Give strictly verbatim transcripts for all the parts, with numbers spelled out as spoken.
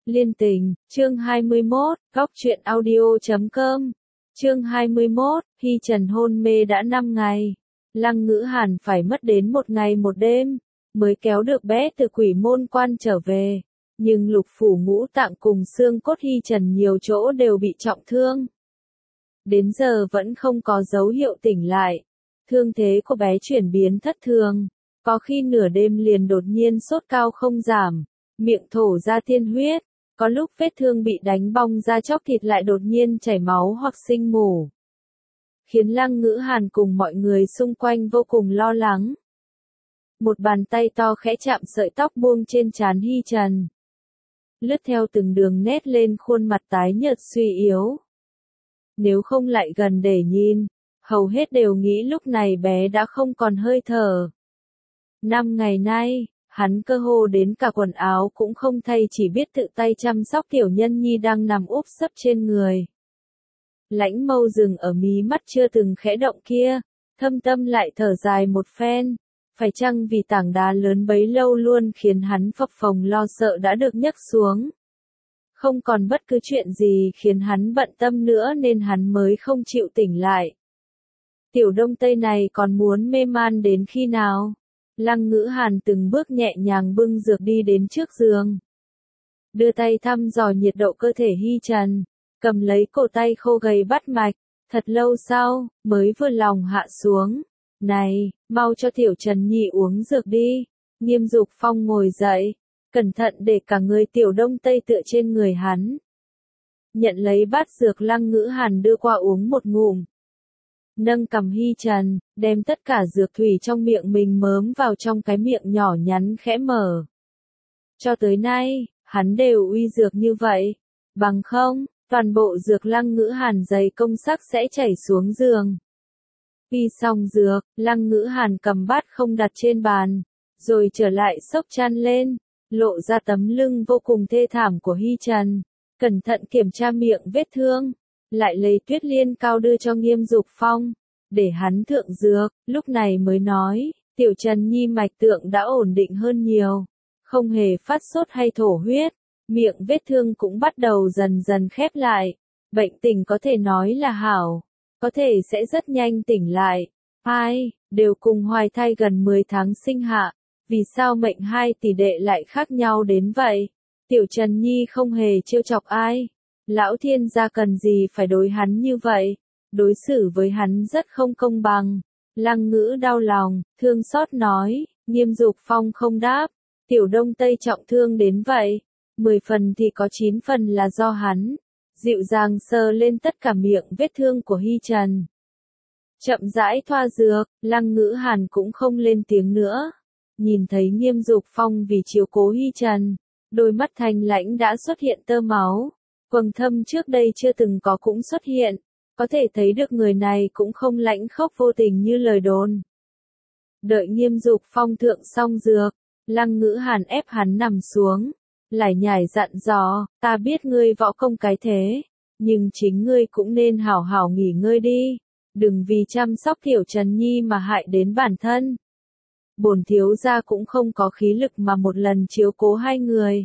Liên tình, chương hai mươi mốt, góc truyện audio chấm com. Chương hai mươi mốt, Hy Trần hôn mê đã năm ngày. Lăng Ngữ Hàn phải mất đến một ngày một đêm, mới kéo được bé từ quỷ môn quan trở về. Nhưng lục phủ ngũ tạng cùng xương cốt Hy Trần nhiều chỗ đều bị trọng thương. Đến giờ vẫn không có dấu hiệu tỉnh lại. Thương thế của bé chuyển biến thất thường. Có khi nửa đêm liền đột nhiên sốt cao không giảm, miệng thổ ra tiên huyết. Có lúc vết thương bị đánh bong ra chóc thịt lại đột nhiên chảy máu hoặc sinh mủ. Khiến Lăng Ngữ Hàn cùng mọi người xung quanh vô cùng lo lắng. Một bàn tay to khẽ chạm sợi tóc buông trên trán Hy Trần. Lướt theo từng đường nét lên khuôn mặt tái nhợt suy yếu. Nếu không lại gần để nhìn, hầu hết đều nghĩ lúc này bé đã không còn hơi thở. Năm ngày nay, hắn cơ hồ đến cả quần áo cũng không thay, chỉ biết tự tay chăm sóc tiểu nhân nhi đang nằm úp sấp trên người. Lãnh Mâu dừng ở mí mắt chưa từng khẽ động kia, thâm tâm lại thở dài một phen. Phải chăng vì tảng đá lớn bấy lâu luôn khiến hắn phập phồng lo sợ đã được nhấc xuống. Không còn bất cứ chuyện gì khiến hắn bận tâm nữa nên hắn mới không chịu tỉnh lại. Tiểu Đông Tây này còn muốn mê man đến khi nào? Lăng Ngữ Hàn từng bước nhẹ nhàng bưng dược đi đến trước giường. Đưa tay thăm dò nhiệt độ cơ thể Hy Trần, cầm lấy cổ tay khô gầy bắt mạch, thật lâu sau, mới vừa lòng hạ xuống. Này, mau cho Tiểu Trần Nhi uống dược đi. Nghiêm Dục Phong ngồi dậy, cẩn thận để cả người Tiểu Đông Tây tựa trên người hắn. Nhận lấy bát dược, Lăng Ngữ Hàn đưa qua uống một ngụm. Nâng cằm Hy Trần, đem tất cả dược thủy trong miệng mình mớm vào trong cái miệng nhỏ nhắn khẽ mở. Cho tới nay, hắn đều uy dược như vậy. Bằng không, toàn bộ dược Lăng Ngữ Hàn dày công sắc sẽ chảy xuống giường. Uy xong dược, Lăng Ngữ Hàn cầm bát không đặt trên bàn, rồi trở lại xốc chăn lên, lộ ra tấm lưng vô cùng thê thảm của Hy Trần. Cẩn thận kiểm tra miệng vết thương. Lại lấy tuyết liên cao đưa cho Nghiêm Dục Phong, để hắn thượng dược, lúc này mới nói, Tiểu Trần Nhi mạch tượng đã ổn định hơn nhiều, không hề phát sốt hay thổ huyết, miệng vết thương cũng bắt đầu dần dần khép lại, bệnh tình có thể nói là hảo, có thể sẽ rất nhanh tỉnh lại. Hai, đều cùng hoài thai gần mười tháng sinh hạ, vì sao mệnh hai tỷ đệ lại khác nhau đến vậy? Tiểu Trần Nhi không hề trêu chọc ai. Lão thiên gia cần gì phải đối hắn như vậy, đối xử với hắn rất không công bằng. Lăng Ngữ đau lòng, thương xót nói. Nghiêm Dục Phong không đáp. Tiểu Đông Tây trọng thương đến vậy, mười phần thì có chín phần là do hắn. Dịu dàng sờ lên tất cả miệng vết thương của Hy Trần. Chậm rãi thoa dược, Lăng Ngữ Hàn cũng không lên tiếng nữa. Nhìn thấy Nghiêm Dục Phong vì chiếu cố Hy Trần, đôi mắt thanh lãnh đã xuất hiện tơ máu. Quầng thâm trước đây chưa từng có cũng xuất hiện, có thể thấy được người này cũng không lãnh khốc vô tình như lời đồn. Đợi Nghiêm Dục Phong thượng xong dược, Lăng Ngữ Hàn ép hắn nằm xuống, lải nhải dặn dò, ta biết ngươi võ công cái thế, nhưng chính ngươi cũng nên hảo hảo nghỉ ngơi đi, đừng vì chăm sóc Tiểu Trần Nhi mà hại đến bản thân. Bổn thiếu gia cũng không có khí lực mà một lần chiếu cố hai người.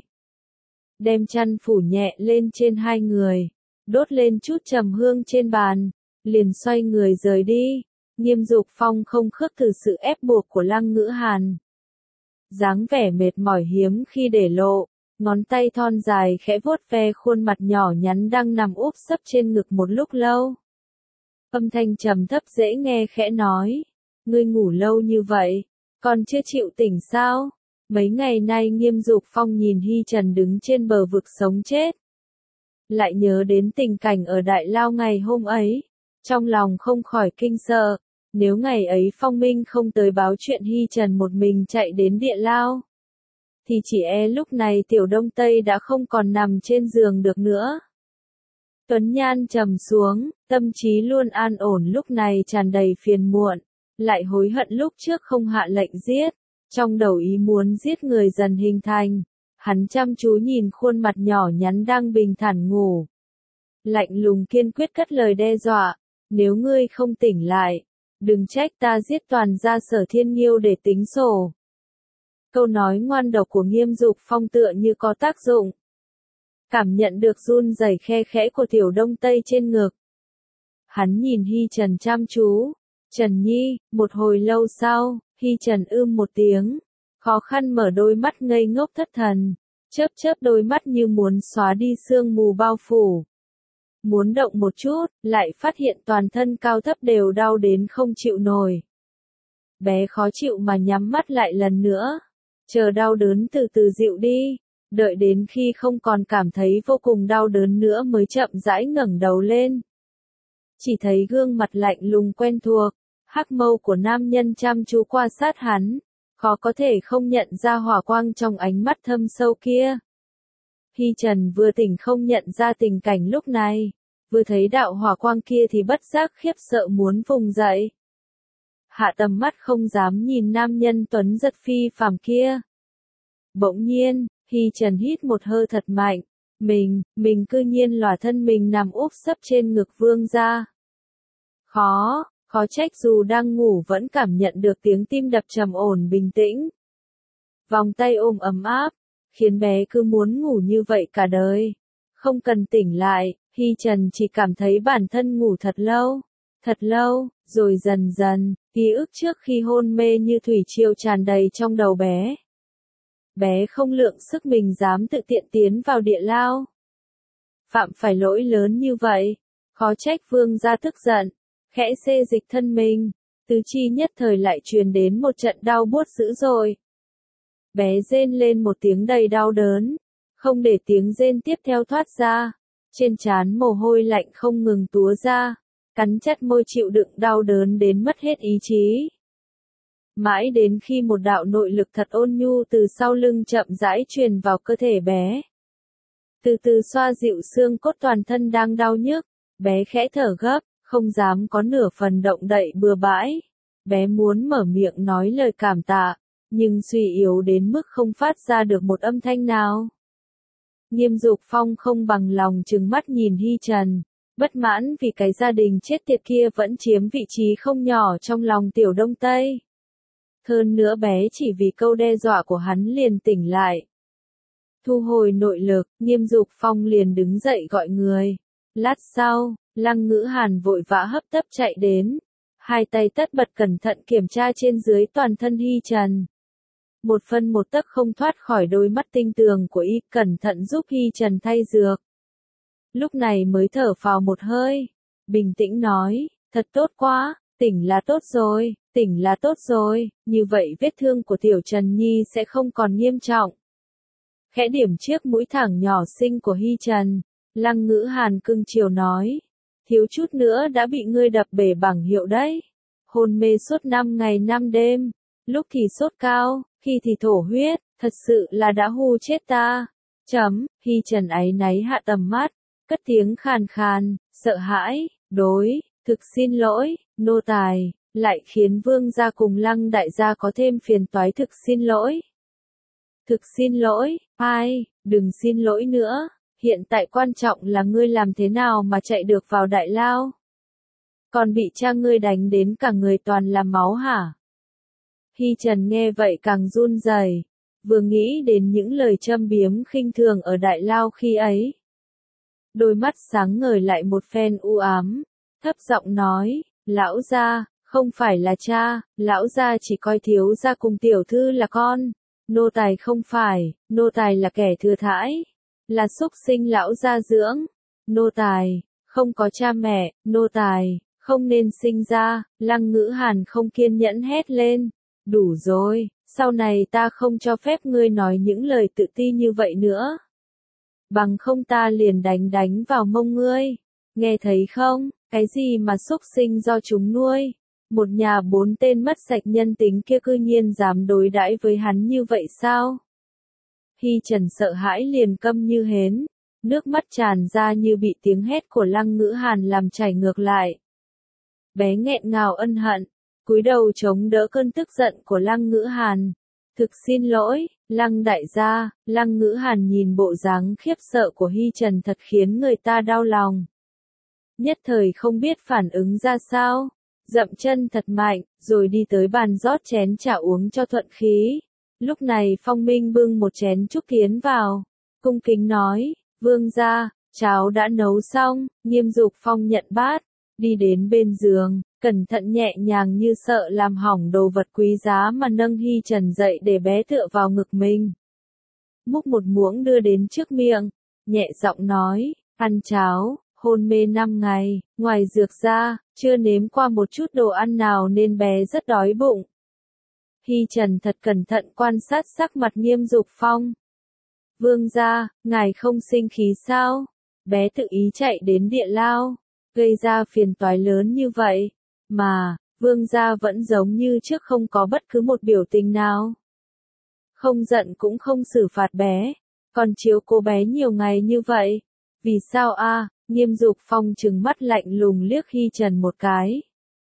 Đem chăn phủ nhẹ lên trên hai người, đốt lên chút trầm hương trên bàn, liền xoay người rời đi. Nghiêm Dục Phong không khước từ sự ép buộc của Lăng Ngữ Hàn. Dáng vẻ mệt mỏi hiếm khi để lộ, ngón tay thon dài khẽ vuốt ve khuôn mặt nhỏ nhắn đang nằm úp sấp trên ngực một lúc lâu. Âm thanh trầm thấp dễ nghe khẽ nói, ngươi ngủ lâu như vậy, còn chưa chịu tỉnh sao? Mấy ngày nay Nghiêm Dục Phong nhìn Hy Trần đứng trên bờ vực sống chết. Lại nhớ đến tình cảnh ở Đại Lao ngày hôm ấy. Trong lòng không khỏi kinh sợ. Nếu ngày ấy Phong Minh không tới báo chuyện Hy Trần một mình chạy đến Địa Lao, thì chỉ e lúc này Tiểu Đông Tây đã không còn nằm trên giường được nữa. Tuấn nhan trầm xuống, tâm trí luôn an ổn lúc này tràn đầy phiền muộn. Lại hối hận lúc trước không hạ lệnh giết. Trong đầu ý muốn giết người dần hình thành, hắn chăm chú nhìn khuôn mặt nhỏ nhắn đang bình thản ngủ. Lạnh lùng kiên quyết cất lời đe dọa, nếu ngươi không tỉnh lại, đừng trách ta giết toàn gia Sở Thiên Nghiêu để tính sổ. Câu nói ngoan độc của Nghiêm Dục Phong tựa như có tác dụng. cảm nhận được run rẩy khe khẽ của Tiểu Đông Tây trên ngực. Hắn nhìn Hi Trần chăm chú. Trần Nhi, một hồi lâu sau, Hi Trần ưm một tiếng, khó khăn mở đôi mắt ngây ngốc thất thần, chớp chớp đôi mắt như muốn xóa đi sương mù bao phủ. Muốn động một chút, lại phát hiện toàn thân cao thấp đều đau đến không chịu nổi. Bé khó chịu mà nhắm mắt lại lần nữa, chờ đau đớn từ từ dịu đi, đợi đến khi không còn cảm thấy vô cùng đau đớn nữa mới chậm rãi ngẩng đầu lên. Chỉ thấy gương mặt lạnh lùng quen thuộc, hắc mâu của nam nhân chăm chú quan sát hắn, khó có thể không nhận ra hỏa quang trong ánh mắt thâm sâu kia. Hi Trần vừa tỉnh không nhận ra tình cảnh lúc này, vừa thấy đạo hỏa quang kia thì bất giác khiếp sợ muốn vùng dậy. Hạ tầm mắt không dám nhìn nam nhân tuấn giật phi phàm kia. Bỗng nhiên, Hi Trần hít một hơi thật mạnh, mình, mình cư nhiên lòa thân mình nằm úp sấp trên ngực vương gia. Khó, khó trách dù đang ngủ vẫn cảm nhận được tiếng tim đập trầm ổn bình tĩnh. Vòng tay ôm ấm áp, khiến bé cứ muốn ngủ như vậy cả đời. Không cần tỉnh lại, Hi Trần chỉ cảm thấy bản thân ngủ thật lâu, thật lâu, rồi dần dần, ký ức trước khi hôn mê như thủy triều tràn đầy trong đầu bé. Bé không lượng sức mình dám tự tiện tiến vào địa lao. Phạm phải lỗi lớn như vậy, khó trách vương gia tức giận, khẽ xê dịch thân mình, tứ chi nhất thời lại truyền đến một trận đau buốt dữ dội. Bé rên lên một tiếng đầy đau đớn, không để tiếng rên tiếp theo thoát ra, trên trán mồ hôi lạnh không ngừng túa ra, cắn chặt môi chịu đựng đau đớn đến mất hết ý chí. Mãi đến khi một đạo nội lực thật ôn nhu từ sau lưng chậm rãi truyền vào cơ thể bé. Từ từ xoa dịu xương cốt toàn thân đang đau nhức, bé khẽ thở gấp, không dám có nửa phần động đậy bừa bãi. Bé muốn mở miệng nói lời cảm tạ, nhưng suy yếu đến mức không phát ra được một âm thanh nào. Nghiêm Dục Phong không bằng lòng trừng mắt nhìn Hi Trần, bất mãn vì cái gia đình chết tiệt kia vẫn chiếm vị trí không nhỏ trong lòng Tiểu Đông Tây. Hơn nữa bé chỉ vì câu đe dọa của hắn liền tỉnh lại. Thu hồi nội lực, Nghiêm Dục Phong liền đứng dậy gọi người. Lát sau, Lăng Ngữ Hàn vội vã hấp tấp chạy đến, hai tay tất bật cẩn thận kiểm tra trên dưới toàn thân Hi Trần. Một phân một tấc không thoát khỏi đôi mắt tinh tường của y, cẩn thận giúp Hi Trần thay dược. Lúc này mới thở phào một hơi, bình tĩnh nói, thật tốt quá, tỉnh là tốt rồi, tỉnh là tốt rồi, như vậy vết thương của Tiểu Trần Nhi sẽ không còn nghiêm trọng. Khẽ điểm chiếc mũi thẳng nhỏ xinh của Hi Trần, Lăng Ngữ Hàn cưng chiều nói, thiếu chút nữa đã bị ngươi đập bể bảng hiệu đấy. Hôn mê suốt năm ngày năm đêm, lúc thì sốt cao, khi thì thổ huyết, thật sự là đã hù chết ta. Chấm, Hi Trần áy náy hạ tầm mắt, cất tiếng khàn khàn, sợ hãi, đối, thực xin lỗi, nô tài, lại khiến vương gia cùng Lăng đại gia có thêm phiền toái, thực xin lỗi. Thực xin lỗi, ai, đừng xin lỗi nữa, hiện tại quan trọng là ngươi làm thế nào mà chạy được vào đại lao. Còn bị cha ngươi đánh đến cả người toàn là máu hả? Hi Trần nghe vậy càng run rẩy, vừa nghĩ đến những lời châm biếm khinh thường ở đại lao khi ấy. Đôi mắt sáng ngời lại một phen u ám, thấp giọng nói, lão gia, không phải là cha, lão gia chỉ coi thiếu gia cùng tiểu thư là con, nô tài không phải, nô tài là kẻ thừa thãi, là súc sinh lão gia dưỡng, nô tài, không có cha mẹ, nô tài, không nên sinh ra. Lăng Ngữ Hàn không kiên nhẫn hét lên, đủ rồi, sau này ta không cho phép ngươi nói những lời tự ti như vậy nữa. Bằng không ta liền đánh đánh vào mông ngươi, nghe thấy không, cái gì mà súc sinh do chúng nuôi, một nhà bốn tên mất sạch nhân tính kia cư nhiên dám đối đãi với hắn như vậy sao? Hi Trần sợ hãi liền câm như hến, nước mắt tràn ra như bị tiếng hét của Lăng Ngữ Hàn làm chảy ngược lại. Bé nghẹn ngào ân hận, cúi đầu chống đỡ cơn tức giận của Lăng Ngữ Hàn. Thực xin lỗi, Lăng đại gia. Lăng Ngữ Hàn nhìn bộ dáng khiếp sợ của Hi Trần thật khiến người ta đau lòng. Nhất thời không biết phản ứng ra sao, dậm chân thật mạnh, rồi đi tới bàn rót chén trà uống cho thuận khí. Lúc này Phong Minh bưng một chén trúc tiến vào, cung kính nói, Vương gia, cháo đã nấu xong, Nghiêm Dục Phong nhận bát, đi đến bên giường, cẩn thận nhẹ nhàng như sợ làm hỏng đồ vật quý giá mà nâng Hi Trần dậy để bé tựa vào ngực mình. Múc một muỗng đưa đến trước miệng, nhẹ giọng nói, ăn cháo, hôn mê năm ngày, ngoài dược ra, chưa nếm qua một chút đồ ăn nào nên bé rất đói bụng. Hi Trần thật cẩn thận quan sát sắc mặt Nghiêm Dục Phong. Vương gia, ngài không sinh khí sao? Bé tự ý chạy đến địa lao, gây ra phiền toái lớn như vậy, mà, vương gia vẫn giống như trước không có bất cứ một biểu tình nào. Không giận cũng không xử phạt bé, còn chiếu cố bé nhiều ngày như vậy. Vì sao a? Nghiêm Dục Phong trừng mắt lạnh lùng liếc Hi Trần một cái.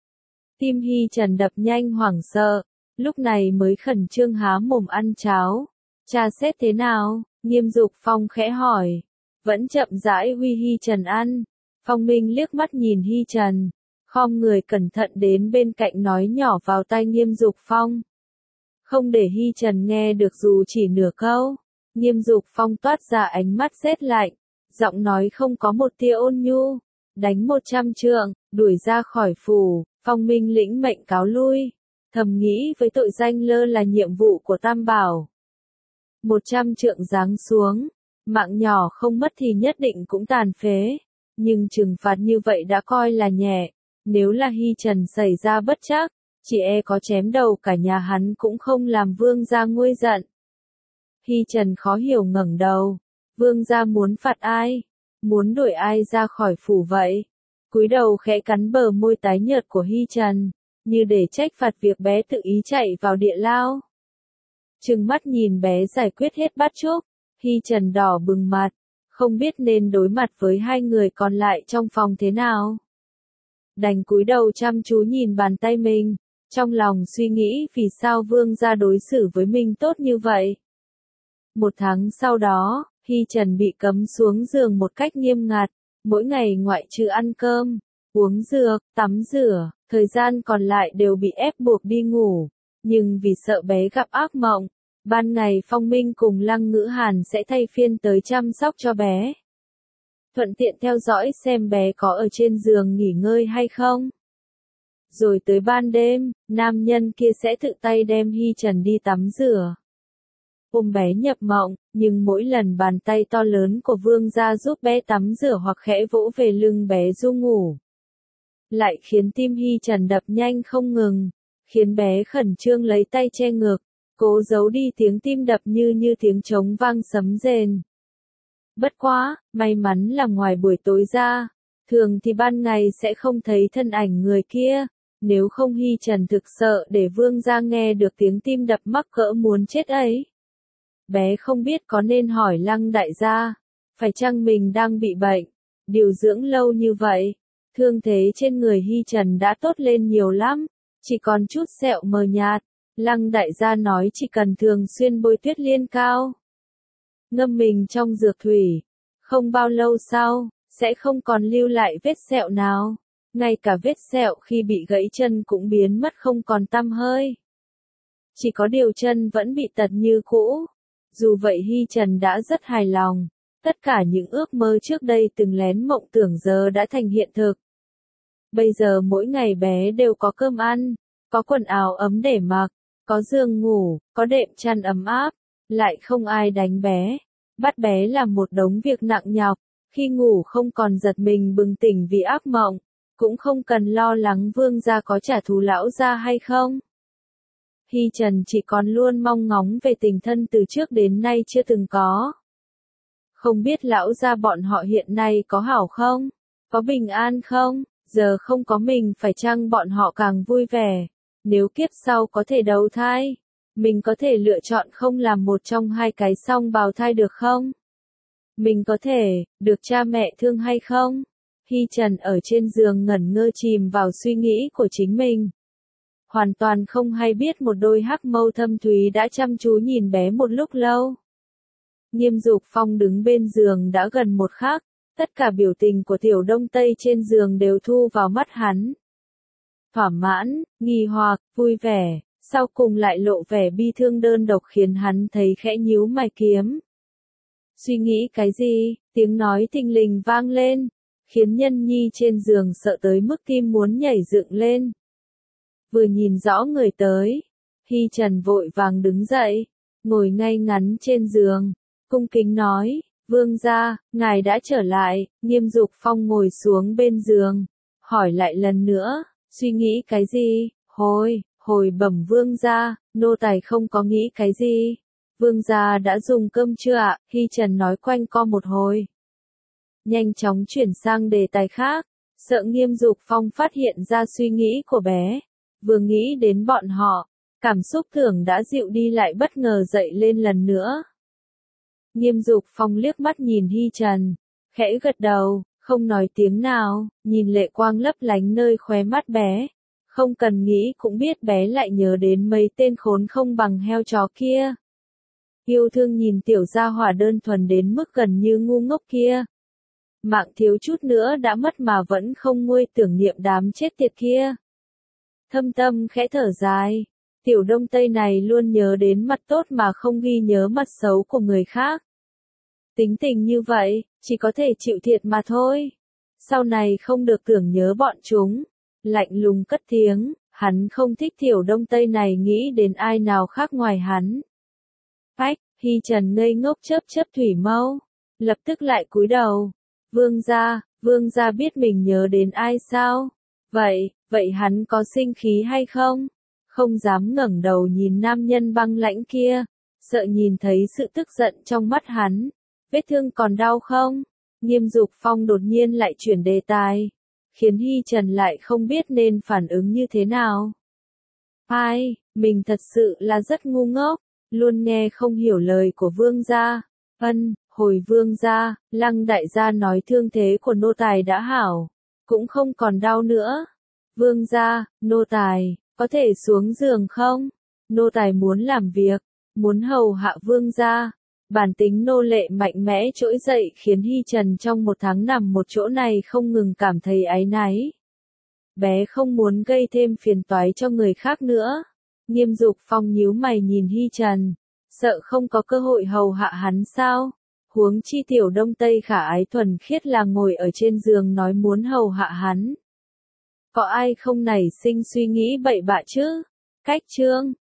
Tim Hi Trần đập nhanh hoảng sợ, lúc này mới khẩn trương há mồm ăn cháo. Cha xét thế nào? Nghiêm Dục Phong khẽ hỏi. Vẫn chậm rãi huy Hi Trần ăn. Phong Minh liếc mắt nhìn Hi Trần, khom người cẩn thận đến bên cạnh nói nhỏ vào tai Nghiêm Dục Phong. Không để Hi Trần nghe được dù chỉ nửa câu. Nghiêm Dục Phong toát ra ánh mắt rét lạnh, giọng nói không có một tia ôn nhu. Đánh một trăm trượng, đuổi ra khỏi phủ. Phong Minh lĩnh mệnh cáo lui, thầm nghĩ với tội danh lơ là nhiệm vụ của Tam Bảo. Một trăm trượng giáng xuống, mạng nhỏ không mất thì nhất định cũng tàn phế. Nhưng trừng phạt như vậy đã coi là nhẹ, nếu là Hi Trần xảy ra bất trắc, chỉ e có chém đầu cả nhà hắn cũng không làm vương gia nguôi giận. Hi Trần khó hiểu ngẩng đầu, vương gia muốn phạt ai? Muốn đuổi ai ra khỏi phủ vậy? Cúi đầu khẽ cắn bờ môi tái nhợt của Hi Trần, như để trách phạt việc bé tự ý chạy vào địa lao. Trừng mắt nhìn bé giải quyết hết bát chúc, Hi Trần đỏ bừng mặt, không biết nên đối mặt với hai người còn lại trong phòng thế nào. Đành cúi đầu chăm chú nhìn bàn tay mình, trong lòng suy nghĩ vì sao vương gia đối xử với mình tốt như vậy. Một tháng sau đó, Hi Trần bị cấm xuống giường một cách nghiêm ngặt, mỗi ngày ngoại trừ ăn cơm, uống dược, tắm rửa, thời gian còn lại đều bị ép buộc đi ngủ. Nhưng vì sợ bé gặp ác mộng, ban ngày Phong Minh cùng Lăng Ngữ Hàn sẽ thay phiên tới chăm sóc cho bé. Thuận tiện theo dõi xem bé có ở trên giường nghỉ ngơi hay không. Rồi tới ban đêm, nam nhân kia sẽ tự tay đem Hi Trần đi tắm rửa. Ôm bé nhập mộng, nhưng mỗi lần bàn tay to lớn của vương gia giúp bé tắm rửa hoặc khẽ vỗ về lưng bé ru ngủ, lại khiến tim Hi Trần đập nhanh không ngừng, khiến bé khẩn trương lấy tay che ngực, cố giấu đi tiếng tim đập như như tiếng trống vang sấm rền. Bất quá, may mắn là ngoài buổi tối ra, thường thì ban ngày sẽ không thấy thân ảnh người kia, nếu không Hi Trần thực sợ để vương gia nghe được tiếng tim đập mắc cỡ muốn chết ấy. Bé không biết có nên hỏi Lăng đại gia, phải chăng mình đang bị bệnh, điều dưỡng lâu như vậy, thương thế trên người Hi Trần đã tốt lên nhiều lắm, chỉ còn chút sẹo mờ nhạt. Lăng đại gia nói chỉ cần thường xuyên bôi tuyết liên cao, ngâm mình trong dược thủy, không bao lâu sau, sẽ không còn lưu lại vết sẹo nào, ngay cả vết sẹo khi bị gãy chân cũng biến mất không còn tăm hơi. Chỉ có điều chân vẫn bị tật như cũ. Dù vậy Hi Trần đã rất hài lòng, tất cả những ước mơ trước đây từng lén mộng tưởng giờ đã thành hiện thực. Bây giờ mỗi ngày bé đều có cơm ăn, có quần áo ấm để mặc, có giường ngủ, có đệm chăn ấm áp, lại không ai đánh bé, bắt bé làm một đống việc nặng nhọc, khi ngủ không còn giật mình bừng tỉnh vì ác mộng, cũng không cần lo lắng vương gia có trả thù lão gia hay không. Hi Trần chỉ còn luôn mong ngóng về tình thân từ trước đến nay chưa từng có. Không biết lão gia bọn họ hiện nay có hảo không? Có bình an không? Giờ không có mình phải chăng bọn họ càng vui vẻ? Nếu kiếp sau có thể đầu thai, mình có thể lựa chọn không làm một trong hai cái song bào thai được không? Mình có thể, được cha mẹ thương hay không? Hi Trần ở trên giường ngẩn ngơ chìm vào suy nghĩ của chính mình. Hoàn toàn không hay biết một đôi hắc mâu thâm thúy đã chăm chú nhìn bé một lúc lâu. Nghiêm Dục Phong đứng bên giường đã gần một khắc, tất cả biểu tình của Tiểu Đông Tây trên giường đều thu vào mắt hắn. Thỏa mãn, nghi hoặc, vui vẻ, sau cùng lại lộ vẻ bi thương đơn độc khiến hắn thấy khẽ nhíu mày kiếm. Suy nghĩ cái gì? Tiếng nói thình lình vang lên, khiến Nhân Nhi trên giường sợ tới mức tim muốn nhảy dựng lên. Vừa nhìn rõ người tới, Hi Trần vội vàng đứng dậy, ngồi ngay ngắn trên giường, cung kính nói, vương gia, ngài đã trở lại. Nghiêm Dục Phong ngồi xuống bên giường, hỏi lại lần nữa, suy nghĩ cái gì? Hồi, hồi bẩm vương gia, nô tài không có nghĩ cái gì. Vương gia đã dùng cơm chưa ạ? Hi Trần nói quanh co một hồi, nhanh chóng chuyển sang đề tài khác, sợ Nghiêm Dục Phong phát hiện ra suy nghĩ của bé. Vừa nghĩ đến bọn họ, cảm xúc thường đã dịu đi lại bất ngờ dậy lên lần nữa. Nghiêm Dục Phong liếc mắt nhìn Hi Trần, khẽ gật đầu, không nói tiếng nào, nhìn lệ quang lấp lánh nơi khóe mắt bé. Không cần nghĩ cũng biết bé lại nhớ đến mấy tên khốn không bằng heo chó kia. Yêu thương nhìn tiểu gia hỏa đơn thuần đến mức gần như ngu ngốc kia. Mạng thiếu chút nữa đã mất mà vẫn không nguôi tưởng niệm đám chết tiệt kia. Thâm tâm khẽ thở dài, tiểu Đông Tây này luôn nhớ đến mặt tốt mà không ghi nhớ mặt xấu của người khác. Tính tình như vậy, chỉ có thể chịu thiệt mà thôi. Sau này không được tưởng nhớ bọn chúng. Lạnh lùng cất tiếng, hắn không thích tiểu Đông Tây này nghĩ đến ai nào khác ngoài hắn. Phách, Hi Trần ngây ngốc chớp chớp thủy mâu, lập tức lại cúi đầu. Vương gia, vương gia biết mình nhớ đến ai sao? Vậy, vậy hắn có sinh khí hay không? Không dám ngẩng đầu nhìn nam nhân băng lãnh kia, sợ nhìn thấy sự tức giận trong mắt hắn. Vết thương còn đau không? Nghiêm Dục Phong đột nhiên lại chuyển đề tài, khiến Hi Trần lại không biết nên phản ứng như thế nào. Ai, mình thật sự là rất ngu ngốc, luôn nghe không hiểu lời của vương gia. Ân, hồi vương gia, Lăng đại gia nói thương thế của nô tài đã hảo, cũng không còn đau nữa. Vương gia, nô tài, có thể xuống giường không? Nô tài muốn làm việc, muốn hầu hạ vương gia. Bản tính nô lệ mạnh mẽ trỗi dậy khiến Hi Trần trong một tháng nằm một chỗ này không ngừng cảm thấy áy náy. Bé không muốn gây thêm phiền toái cho người khác nữa. Nghiêm Dục Phong nhíu mày nhìn Hi Trần, sợ không có cơ hội hầu hạ hắn sao? Huống chi tiểu Đông Tây khả ái thuần khiết là ngồi ở trên giường nói muốn hầu hạ hắn. Có ai không nảy sinh suy nghĩ bậy bạ chứ? Cách chương